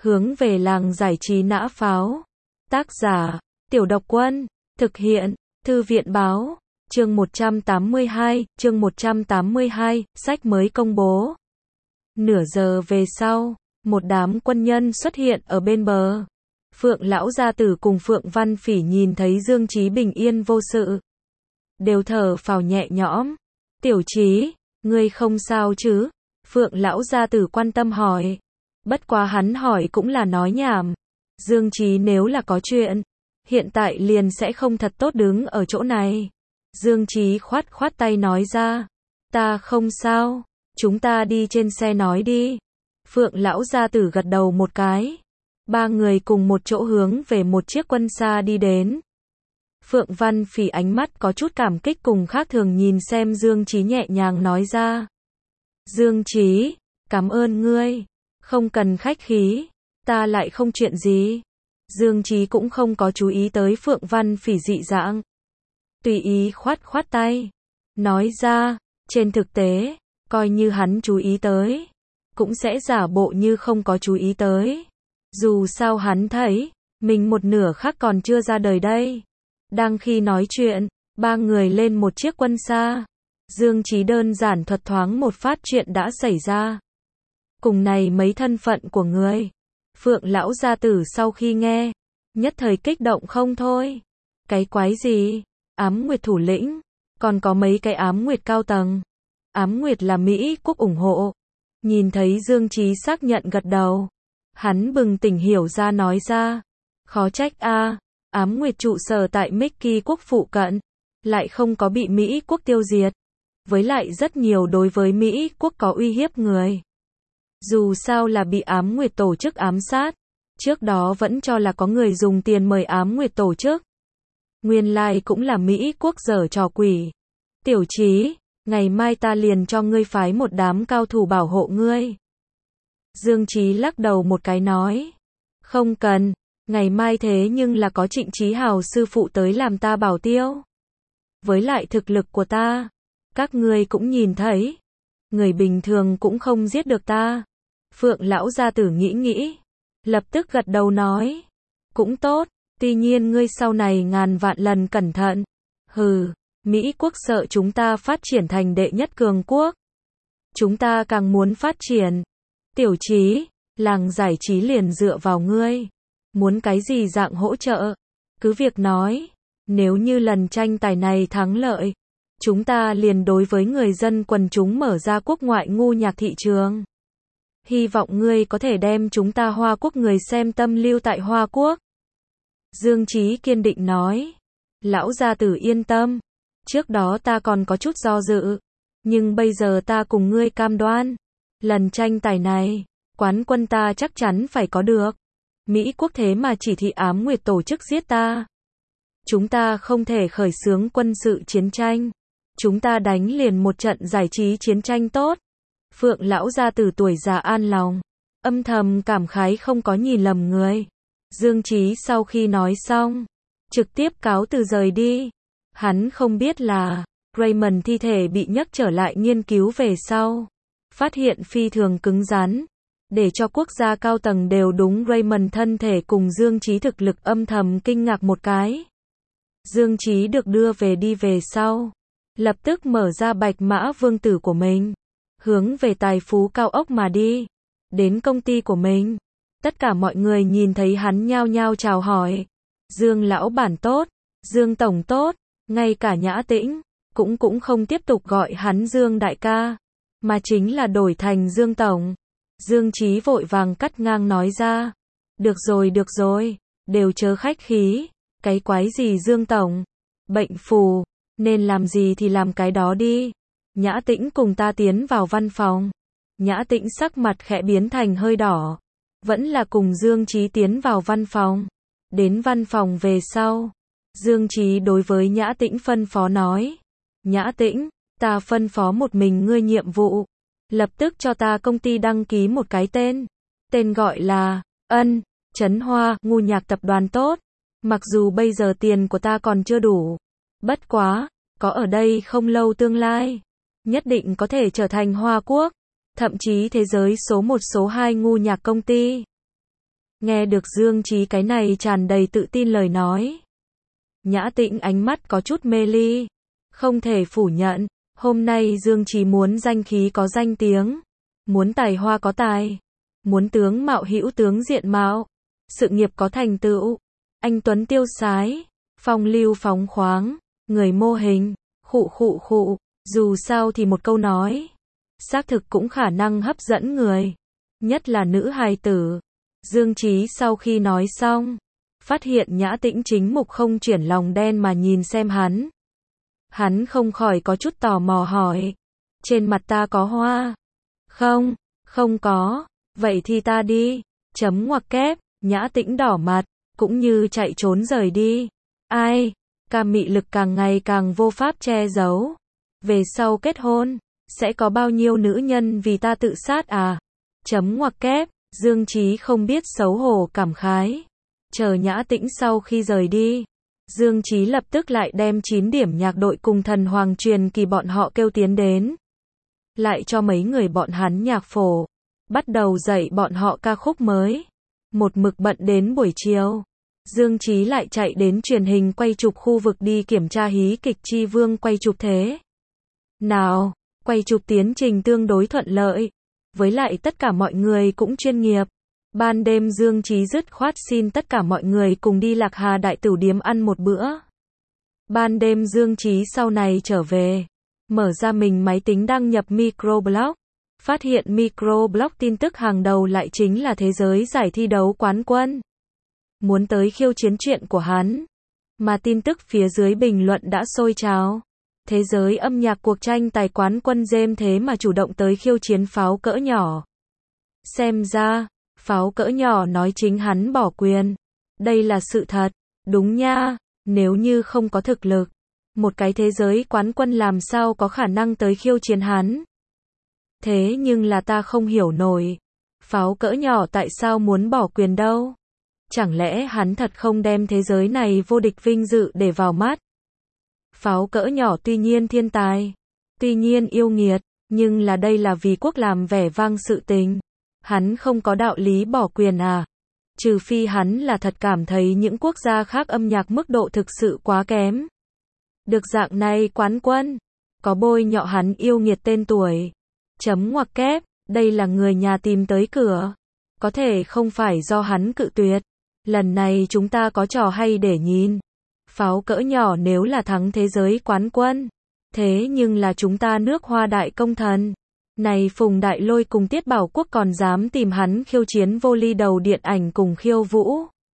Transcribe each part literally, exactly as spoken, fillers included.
hướng về làng giải trí nã pháo. Tác giả, Tiểu Độc Quân, thực hiện, Thư viện báo, chương một trăm tám mươi hai, chương một trăm tám mươi hai, sách mới công bố. Nửa giờ về sau, một đám quân nhân xuất hiện ở bên bờ. Phượng lão gia tử cùng Phượng Văn Phỉ nhìn thấy Dương Chí bình yên vô sự, đều thở phào nhẹ nhõm. Tiểu Chí, ngươi không sao chứ? Phượng lão gia tử quan tâm hỏi. Bất quá hắn hỏi cũng là nói nhảm. Dương Chí nếu là có chuyện, hiện tại liền sẽ không thật tốt đứng ở chỗ này. Dương Chí khoát khoát tay nói ra. Ta không sao, chúng ta đi trên xe nói đi. Phượng lão gia tử gật đầu một cái. Ba người cùng một chỗ hướng về một chiếc quân xa đi đến. Phượng Văn Phỉ ánh mắt có chút cảm kích cùng khác thường nhìn xem Dương Chí nhẹ nhàng nói ra. Dương Chí, cảm ơn ngươi, không cần khách khí, ta lại không chuyện gì. Dương Chí cũng không có chú ý tới Phượng Văn Phỉ dị dạng. Tùy ý khoát khoát tay, nói ra, trên thực tế, coi như hắn chú ý tới, cũng sẽ giả bộ như không có chú ý tới. Dù sao hắn thấy, mình một nửa khác còn chưa ra đời đây. Đang khi nói chuyện, ba người lên một chiếc quân xa. Dương Chí đơn giản thuật thoáng một phát chuyện đã xảy ra. Cùng này mấy thân phận của người. Phượng lão gia tử sau khi nghe, nhất thời kích động không thôi. Cái quái gì? Ám Nguyệt thủ lĩnh, còn có mấy cái Ám Nguyệt cao tầng. Ám Nguyệt là Mỹ quốc ủng hộ. Nhìn thấy Dương Chí xác nhận gật đầu, hắn bừng tỉnh hiểu ra nói ra. Khó trách a, Ám Nguyệt trụ sở tại Mickey quốc phụ cận, lại không có bị Mỹ quốc tiêu diệt. Với lại rất nhiều đối với Mỹ quốc có uy hiếp người. Dù sao là bị Ám Nguyệt tổ chức ám sát. Trước đó vẫn cho là có người dùng tiền mời Ám Nguyệt tổ chức. Nguyên lai cũng là Mỹ quốc giở trò quỷ. Tiểu Chí, ngày mai ta liền cho ngươi phái một đám cao thủ bảo hộ ngươi. Dương Chí lắc đầu một cái nói. Không cần, ngày mai thế nhưng là có Trịnh Chí Hào sư phụ tới làm ta bảo tiêu. Với lại thực lực của ta, các ngươi cũng nhìn thấy. Người bình thường cũng không giết được ta. Phượng lão gia tử nghĩ nghĩ, lập tức gật đầu nói. Cũng tốt, tuy nhiên ngươi sau này ngàn vạn lần cẩn thận. Hừ, Mỹ quốc sợ chúng ta phát triển thành đệ nhất cường quốc. Chúng ta càng muốn phát triển. Tiểu Chí, làng giải trí liền dựa vào ngươi. Muốn cái gì dạng hỗ trợ? Cứ việc nói, nếu như lần tranh tài này thắng lợi, chúng ta liền đối với người dân quần chúng mở ra quốc ngoại ngu nhạc thị trường. Hy vọng ngươi có thể đem chúng ta Hoa Quốc người xem tâm lưu tại Hoa Quốc. Dương Chí kiên định nói. Lão gia tử yên tâm. Trước đó ta còn có chút do dự. Nhưng bây giờ ta cùng ngươi cam đoan. Lần tranh tài này, quán quân ta chắc chắn phải có được. Mỹ quốc thế mà chỉ thị Ám Nguyệt tổ chức giết ta. Chúng ta không thể khởi xướng quân sự chiến tranh. Chúng ta đánh liền một trận giải trí chiến tranh tốt. Phượng lão gia tử tuổi già an lòng, âm thầm cảm khái không có nhìn lầm người. Dương Chí sau khi nói xong, trực tiếp cáo từ rời đi. Hắn không biết là, Raymond thi thể bị nhấc trở lại nghiên cứu về sau. Phát hiện phi thường cứng rắn. Để cho quốc gia cao tầng đều đúng Raymond thân thể cùng Dương Chí thực lực âm thầm kinh ngạc một cái. Dương Chí được đưa về đi về sau. Lập tức mở ra bạch mã vương tử của mình. Hướng về tài phú cao ốc mà đi. Đến công ty của mình. Tất cả mọi người nhìn thấy hắn nhao nhao chào hỏi. Dương lão bản tốt. Dương tổng tốt. Ngay cả Nhã Tĩnh cũng cũng không tiếp tục gọi hắn Dương đại ca, mà chính là đổi thành Dương tổng. Dương Chí vội vàng cắt ngang nói ra. Được rồi được rồi. Đều chớ khách khí. Cái quái gì Dương tổng? Bệnh phù. Nên làm gì thì làm cái đó đi. Nhã Tĩnh cùng ta tiến vào văn phòng. Nhã Tĩnh sắc mặt khẽ biến thành hơi đỏ. Vẫn là cùng Dương Chí tiến vào văn phòng. Đến văn phòng về sau, Dương Chí đối với Nhã Tĩnh phân phó nói. Nhã Tĩnh, ta phân phó một mình ngươi nhiệm vụ. Lập tức cho ta công ty đăng ký một cái tên. Tên gọi là, Ân, Trấn Hoa, ngu nhạc tập đoàn tốt. Mặc dù bây giờ tiền của ta còn chưa đủ. Bất quá, có ở đây không lâu tương lai. Nhất định có thể trở thành Hoa Quốc. Thậm chí thế giới số một số hai ngu nhạc công ty. Nghe được Dương Chí cái này tràn đầy tự tin lời nói. Nhã Tĩnh ánh mắt có chút mê ly. Không thể phủ nhận, hôm nay Dương Chí muốn danh khí có danh tiếng, muốn tài hoa có tài, muốn tướng mạo hữu tướng diện mạo, sự nghiệp có thành tựu, anh tuấn tiêu sái, phong lưu phóng khoáng, người mô hình, khụ khụ khụ, dù sao thì một câu nói, xác thực cũng khả năng hấp dẫn người, nhất là nữ hài tử. Dương Chí sau khi nói xong, phát hiện Nhã Tĩnh chính mục không chuyển lòng đen mà nhìn xem hắn. Hắn không khỏi có chút tò mò hỏi, trên mặt ta có hoa? Không, không có, vậy thì ta đi, chấm ngoặc kép, Nhã Tĩnh đỏ mặt, cũng như chạy trốn rời đi. Ai, ca mị lực càng ngày càng vô pháp che giấu. Về sau kết hôn, sẽ có bao nhiêu nữ nhân vì ta tự sát à? Chấm ngoặc kép, Dương Chí không biết xấu hổ cảm khái. Chờ Nhã Tĩnh sau khi rời đi, Dương Chí lập tức lại đem chín điểm nhạc đội cùng thần hoàng truyền kỳ bọn họ kêu tiến đến. Lại cho mấy người bọn hắn nhạc phổ, bắt đầu dạy bọn họ ca khúc mới. Một mực bận đến buổi chiều, Dương Chí lại chạy đến truyền hình quay chụp khu vực đi kiểm tra hí kịch Chi Vương quay chụp thế nào. Quay chụp tiến trình tương đối thuận lợi, với lại tất cả mọi người cũng chuyên nghiệp. Ban đêm Dương Chí dứt khoát xin tất cả mọi người cùng đi Lạc Hà Đại Tửu Điếm ăn một bữa. Ban đêm Dương Chí sau này trở về, mở ra mình máy tính đăng nhập microblog, phát hiện microblog tin tức hàng đầu lại chính là thế giới giải thi đấu quán quân. Muốn tới khiêu chiến chuyện của hắn, mà tin tức phía dưới bình luận đã sôi trào. Thế giới âm nhạc cuộc tranh tài quán quân James thế mà chủ động tới khiêu chiến pháo cỡ nhỏ. Xem ra, pháo cỡ nhỏ nói chính hắn bỏ quyền. Đây là sự thật, đúng nha, nếu như không có thực lực, một cái thế giới quán quân làm sao có khả năng tới khiêu chiến hắn. Thế nhưng là ta không hiểu nổi, pháo cỡ nhỏ tại sao muốn bỏ quyền đâu? Chẳng lẽ hắn thật không đem thế giới này vô địch vinh dự để vào mắt? Pháo cỡ nhỏ tuy nhiên thiên tài, tuy nhiên yêu nghiệt, nhưng là đây là vì quốc làm vẻ vang sự tình. Hắn không có đạo lý bỏ quyền à? Trừ phi hắn là thật cảm thấy những quốc gia khác âm nhạc mức độ thực sự quá kém. Được dạng này quán quân, có bôi nhọ hắn yêu nghiệt tên tuổi. Chấm ngoặc kép, đây là người nhà tìm tới cửa. Có thể không phải do hắn cự tuyệt. Lần này chúng ta có trò hay để nhìn. Pháo cỡ nhỏ nếu là thắng thế giới quán quân, thế nhưng là chúng ta nước Hoa đại công thần. Này Phùng Đại Lôi cùng Tiết Bảo Quốc còn dám tìm hắn khiêu chiến vô ly đầu điện ảnh cùng khiêu vũ.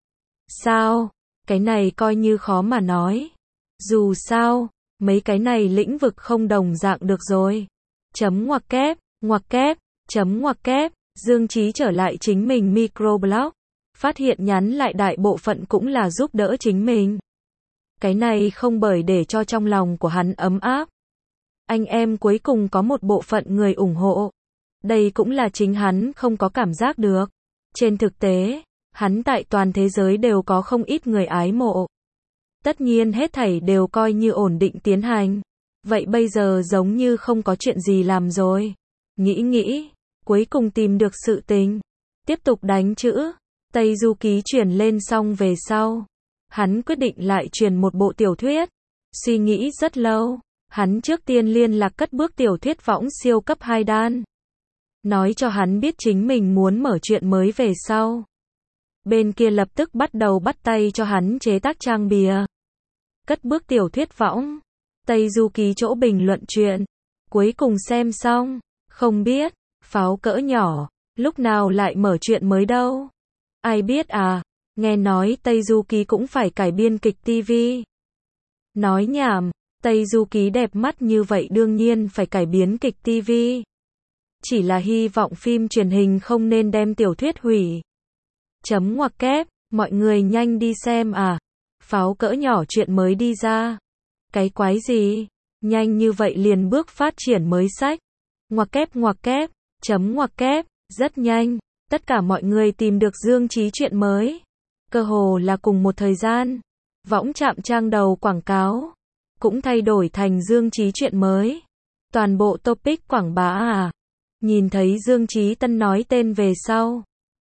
Sao? Cái này coi như khó mà nói. Dù sao, mấy cái này lĩnh vực không đồng dạng được rồi. Chấm ngoặc kép, ngoặc kép, chấm ngoặc kép, Dương Chí trở lại chính mình microblog. Phát hiện nhắn lại đại bộ phận cũng là giúp đỡ chính mình. Cái này không bởi để cho trong lòng của hắn ấm áp. Anh em cuối cùng có một bộ phận người ủng hộ. Đây cũng là chính hắn không có cảm giác được. Trên thực tế, hắn tại toàn thế giới đều có không ít người ái mộ. Tất nhiên hết thảy đều coi như ổn định tiến hành. Vậy bây giờ giống như không có chuyện gì làm rồi. Nghĩ nghĩ, cuối cùng tìm được sự tình. Tiếp tục đánh chữ. Tây Du Ký chuyển lên xong về sau. Hắn quyết định lại truyền một bộ tiểu thuyết. Suy nghĩ rất lâu. Hắn trước tiên liên lạc cất bước tiểu thuyết võng siêu cấp hai đan. Nói cho hắn biết chính mình muốn mở chuyện mới về sau. Bên kia lập tức bắt đầu bắt tay cho hắn chế tác trang bìa. Cất bước tiểu thuyết võng. Tây Du Ký chỗ bình luận chuyện. Cuối cùng xem xong. Không biết, pháo cỡ nhỏ, lúc nào lại mở chuyện mới đâu. Ai biết à, nghe nói Tây Du Ký cũng phải cải biên kịch ti vi. Nói nhảm. Tây Du Ký đẹp mắt như vậy đương nhiên phải cải biến kịch ti vi. Chỉ là hy vọng phim truyền hình không nên đem tiểu thuyết hủy. Chấm ngoặc kép, mọi người nhanh đi xem à. Pháo cỡ nhỏ chuyện mới đi ra. Cái quái gì? Nhanh như vậy liền bước phát triển mới sách. Ngoặc kép ngoặc kép, chấm ngoặc kép, rất nhanh. Tất cả mọi người tìm được Dương Chí chuyện mới. Cơ hồ là cùng một thời gian. Võng trạm trang đầu quảng cáo cũng thay đổi thành Dương Chí chuyện mới. Toàn bộ topic quảng bá à. Nhìn thấy Dương Chí Tân nói tên về sau,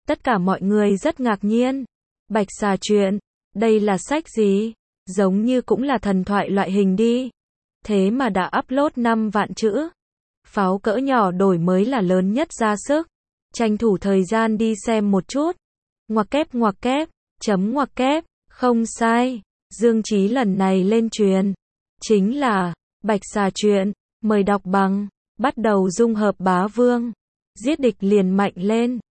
Tất cả mọi người rất ngạc nhiên. Bạch xà truyện, đây là sách gì? Giống như cũng là thần thoại loại hình đi. Thế mà đã upload năm vạn chữ. Pháo cỡ nhỏ đổi mới là lớn nhất ra sức. Tranh thủ thời gian đi xem một chút. Ngoặc kép ngoặc kép, chấm ngoặc kép, không sai. Dương Chí lần này lên truyền. Chính là, Bạch xà truyện, mời đọc bằng, bắt đầu dung hợp bá vương. Giết địch liền mạnh lên.